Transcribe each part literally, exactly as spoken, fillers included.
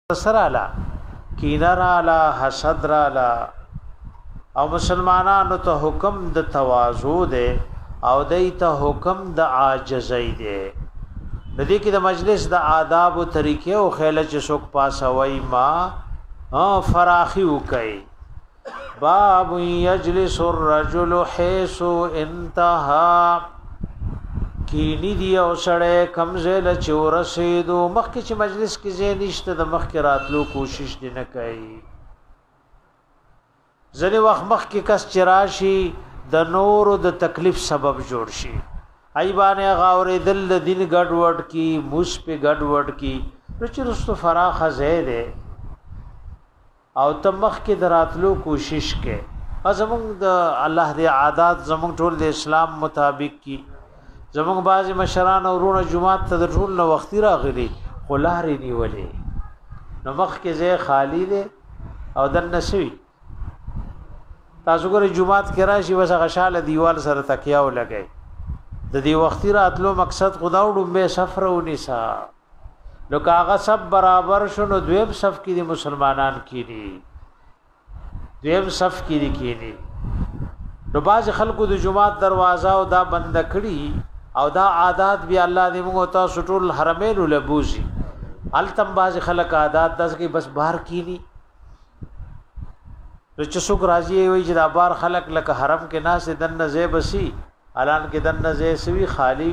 سرالا کینرالا حسدرالا او مسلمانانو ته حکم د تواضع ده او دای ته حکم د عاجزی ده د دې کې د مجلس د آداب او طریقې او خیله چې څوک پاسوي ما فراخي وکي باب یجلس الرجل حيث انتهى کینی دی او سړی کمزله چورسیدو مخکې چې مجلس کې ځای نشته د مخکې راتلو کوشش دی نه کوي ځینې وخت مخکې کس چې راشي د نورو د تکلیف سبب جوړ شي ای باندې هغه اورېدل د دین ګډوډ کی موس په ګډوډ کی نو چې رستو فراخه ځای دی او ته مخکې د راتلو کوشش کې زمونږ د الله د عادات زمونږ ټول د اسلام مطابق کی زمونږ بعضی مشران او ورونه جمعات ته د ټول نو وختي راغلي خلاري نیولې نو مخ کې ځای خالی دی او د نسوي تاسو ګورئ جمعات کې راشي وسه غشاله دیوال سره تکیا ولګي د دې وختي راتلو مقصد خدا وډمبه سفر ونیسا نو کاغه سب برابر شونو دویم صف کې د مسلمانان کېدي دویم صف کې دي کېدي نو باز خلکو د جمعات دروازه او دا بند کړي او دا عادت بیا الله دې موږ ته سټول حرمین لبوزي التم باز خلک عادت داس کې بس بهر کینی چې څوک راځي وي چې دا بار خلک لکه حرم کې ناس دن نزه بسي اعلان کې دن نزه سوي خالی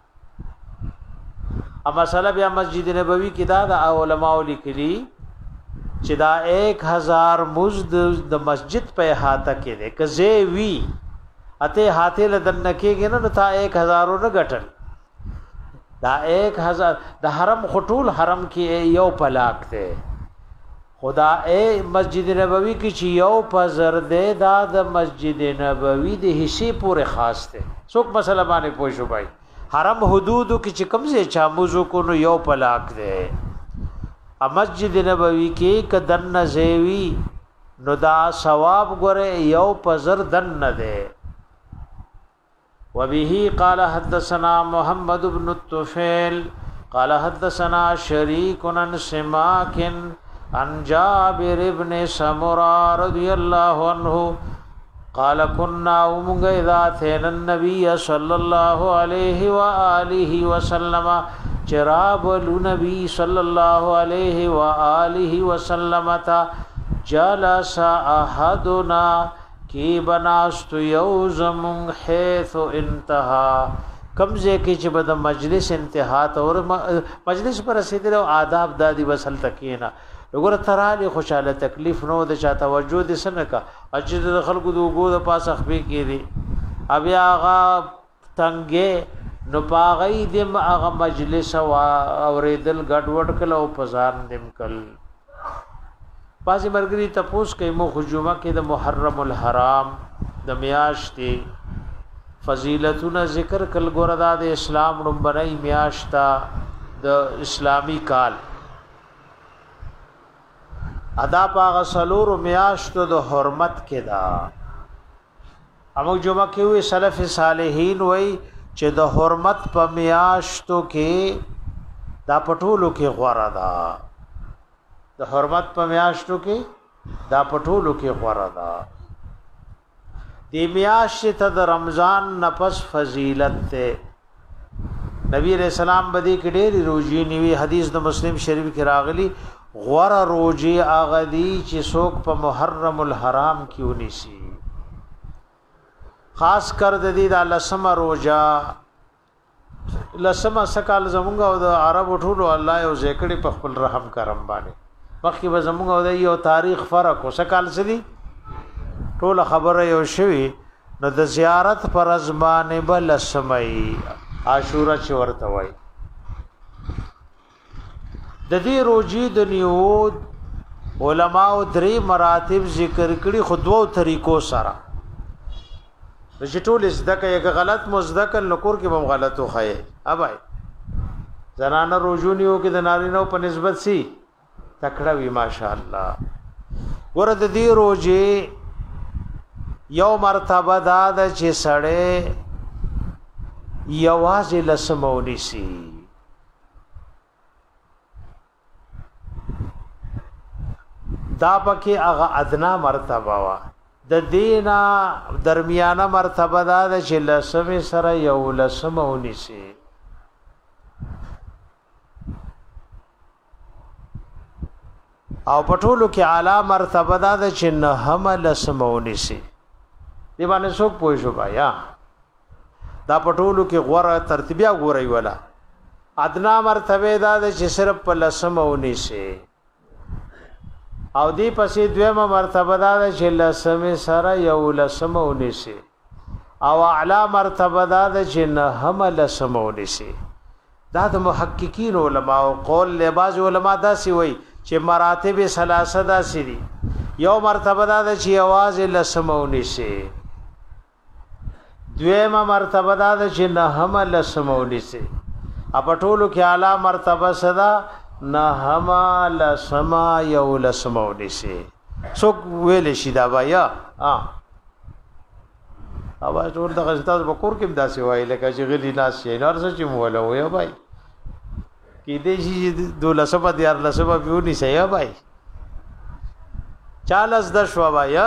اما مسله بیا مسجد نبوي کې دا د علماء لیکلي چې دا ایک ہزار مزد د مسجد په احاطه کې ده کزه وی اته هاته لدن کېږي نه تا ایک ہزارو نه غټل دا ایک ہزار د حرم خطول حرم کې یو پلاک ده خدا اے مسجد نبوي کې چې یو پزر ده دا د مسجد نبوي د حصے پورې خاص ده څوک مسله باندې پوه شو بھائی حرم حدود کې چې کمزه چا موضوع کو نو یو پلاک ده مسجد نبوي کې کدن نزوي نو دا ثواب ګره یو پزر دن نه ده وبه قال حدثنا محمد بن الطفيل قال حدثنا شريك عن سماك عن جابر بن سمرة رضي الله عنه قال كنا ومغ اذا ثنا النبي صلى الله عليه واله وسلم جراب النبي صلى الله عليه واله وسلم تا جلس احدنا کی بناست یوزم حيث انتهى کمزه کی چې بد مجلس انتها اور مجلس پر رسیدل او آداب دادی وصل تکینا وګوره تراله خوشاله تکلیف نو د چا توجه د سنکا اجد د خلکو د وګو د پاس اخبي کړي ابیا هغه تنګه نو پاغی دم هغه مجلس او اوریدل ګډوډ کله او پزان دم کل پاسې مرګري تپوس کوي مو خجومه کې د محرم الحرام د میاشتې فضیلتونه ذکر کل ګوردا د اسلام نومبرای میاشتا د اسلامی کال ادا پاغه سلور میاشتو د حرمت کې دا امو جمعه کې وی سلف صالحین وای چې د حرمت په میاشتو کې دا پټولو کې غوړه ده د حرمت په میاشتو کې دا پټولو کې غوړه ده د میاشت ته د رمضان نفس فضیلت ته نبی رسول الله بدی کې ډېری روزي نیوي حدیث د مسلم شریف کې راغلی غوړه روزي اغدي چې څوک په محرم الحرام کې ونی سي خاص کر د دې د لسمه روزه لسمه سکال زمونږ او د عرب ټولو الله یو ذکر په خپل رحم کرم باندې مخکې به زمونږ او د یو تاریخ فرق او سکال سدي ټول خبره یو شوي نو د زیارت پر ازمانه بل سمي عاشورا چې ورته وای د دې روزي د نیود علماء درې مراتب ذکر کړي خودو طریقو سره د ټول زدکه یک غلط مزدک نکور کې هم غلطو خای ابای زنانه روزونیو کې د نارینو په نسبت سي تکړه وی ماشاءالله ورته دی روزه یو مرتبه دا د چې سړی یوازې لسمونی سي دا پکې هغه ادنا مرتبه وا د دینا درمیانه مرتبه دا چې لسمه سره یو لسمه ونیسي او پټولو کې اعلی مرتبه دا چې نه هم لسمه ونیسي دی باندې څوک پوه شو بیا دا پټولو کې غوړه ترتیبیا غوړی ولا ادنا مرتبه دا چې صرف په لسمه ونیسي او دی پسې دویمه مرتبه دا چې لسمه سره یو لسمه ونیسي او اعلی مرتبه دا چې نه هم لسمه ونیسي دا د محققین علما او قول له باز علما دا سی وای چې مراتب ثلاثه دا سری یو مرتبه دا چې आवाज لسمه ونیسي دویمه مرتبه دا چې نه هم لسمه ونیسي اپټولو کې اعلی مرتبه صدا نه هم لسمه یو لسمه ونیسي څوک ویل شي دا بیا ها اواز ټول د غزتاز بکور کې داسې وای لکه چې غلی ناس شي نور څه چې مولا وای بھائی کې دې شي دولسمه دیار لسمه پیونی سي یا بھائی چالس د شوا بیا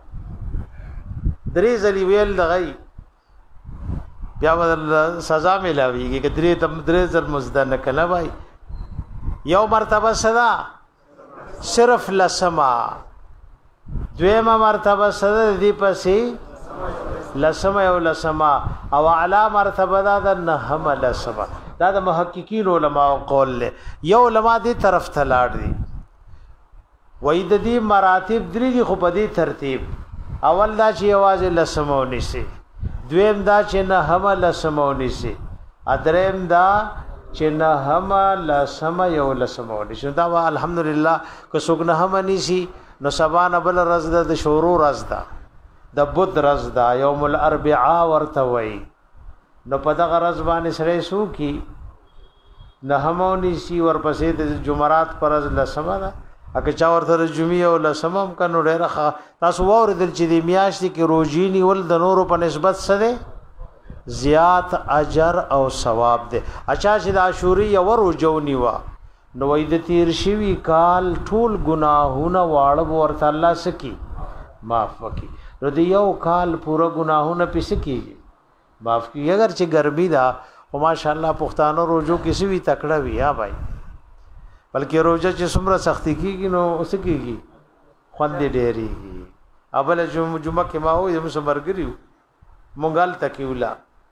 درې ځلی ویل دغی بیا بدل سزا ملاویږي چې درې تم درې ځل مزدن کله بھائی یو مرتبه صدا صرف لسما دویمه مرتبه صدا دی پسې لسما یو لسما او اعلی مرتبه دا نه هم لسما دا د محققین علما قول له یو علما دي طرف ته لاړ دي وای د دې مراتب درې دي خو په دې ترتیب اول دا چې आवाज لسما ونیسي دویم دا چې نه هم لسما ونیسي ادریم دا چې نه هم لسما یو لسما ونیسي دا الحمدلله که څوک نه هم نيسي نو سبا نه بل رز د شورو رز دا د بود رز دا یوم الاربعاء ورته وای نو په دغه رز باندې سره سو کی نه همونی سی ورپسې د جمعرات پر از لسمه دا اګه چا ورته جمعې او لسمم کنو ډېر تاسو ووردل چې د میاشتې کې روزينی ول د نورو په نسبت سره زیات اجر او ثواب ده اچھا چې د عاشوري او روزونی وا نو وې د تیر شوی کال ټول گناهونه واړه ورته الله سکی معاف وکي نو د یو کال پورا گناهونه پس کیږي معاف کی اگر چې ګرمي دا او ماشاءالله پښتانه روزو کسی وی تکړه وی ها بھائی بلکې روزه چې څومره سختی کیږي نو اوس کیږي خوند ډېریږي اول جمعه جمعه کې ما وې موږ سمرګریو مونږال تکیولا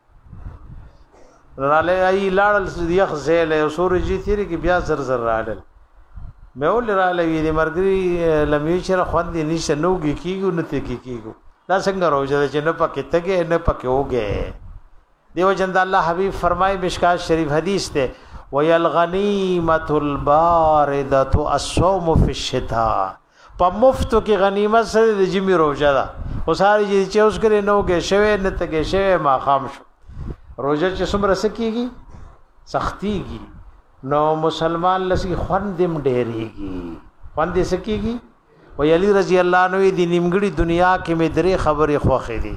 رااله ای لاړل یخ زیل او سورجی تیری کې بیا زر زر رااله مې ول رااله وی دې مرګري لمې چې خوند نشه نوږي کیږي نو ته کیږي دا څنګه روزه چې نه پکې تګې نه پکې وګه دیو جند الله حبیب فرمای مشکات شریف حدیث ته وَيَلْغَنِيمَةُ الْبَارِدَةُ الصَّوْمُ فِي الشِّتَاءِ په مفتو کې غنیمت سره د جمی روزه ده او ساری چې اوس کرے نو کې شوه نه تګې شوه ما خام شو روزه چې څومره سکیږي سختيږي نو مسلمان لسی خوندم ډېریږي خوند سکیږي و علی رضی الله عنه دی نیمګړي دنیا کې مې درې خبرې خوخې دي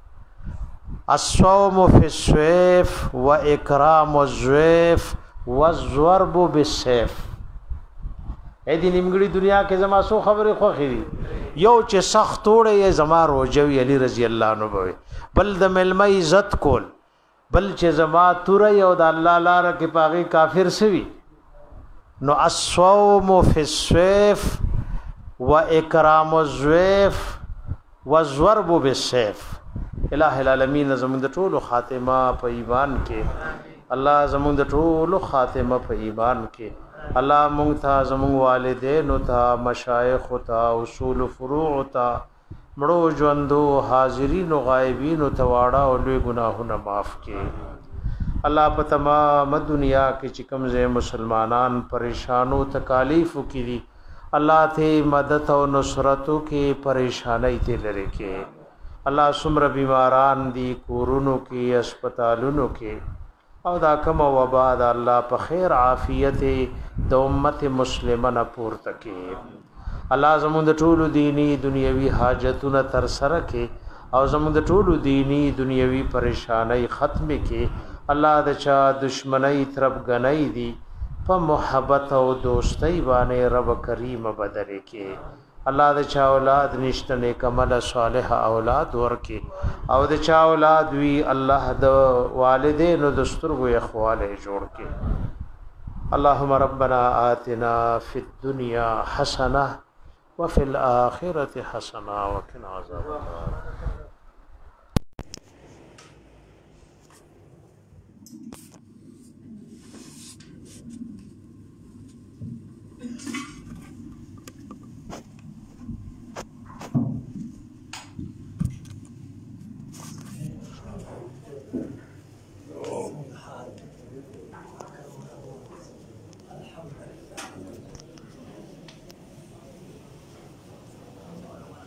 الصوم فی السيف واکرام الضيف والضرب بالسيف اې دی نیمګړي دنیا کې زما سو خبرې خوخې دي یو چې سخت وړې زما روجوي علی رضی الله عنه بل د ملمه عزت کول بل چې زما تور یو د الله لپاره کې پاغي کافر سوي نو الصوم فی السيف واکرام الضيف والضرب بالسيف الہ العالمین زمون د ټولو خاتمه په ایمان کې الله زمون د ټولو خاتمه په ایمان کې الله مونږ ته زمون والدین او ته مشایخ او ته اصول فروع او ته مړو ژوندو حاضرین او غایبین او تواړه او لوی ګناهونه معاف کړي الله په تمام دنیا کې چې کوم ځای مسلمانان پریشانو تکالیف کړي الله ته مدد او نصرت کې پریشانای ته لری کې الله سمره بیماران دي کورونو کې هسپتالونو کې او دا کوم وبا د الله په خیر عافیت د امت مسلمه نه پورته کې الله زموږ د ټولو دینی دنیوي حاجتونه تر سره کې او زموږ د ټولو دینی دنیوي پریشانای ختم کې الله د چا دشمنی طرف غنۍ دي په محبت او دوستۍ باندې رب کریم بدل کې الله د چا اولاد نشته نیک عمل صالح اولاد ورکی او د چا اولاد وی الله د والدینو د سترګو اخواله جوړ کی اللهم ربنا آتنا فی الدنيا حسنه وفي الاخره حسنه وقنا عذاب النار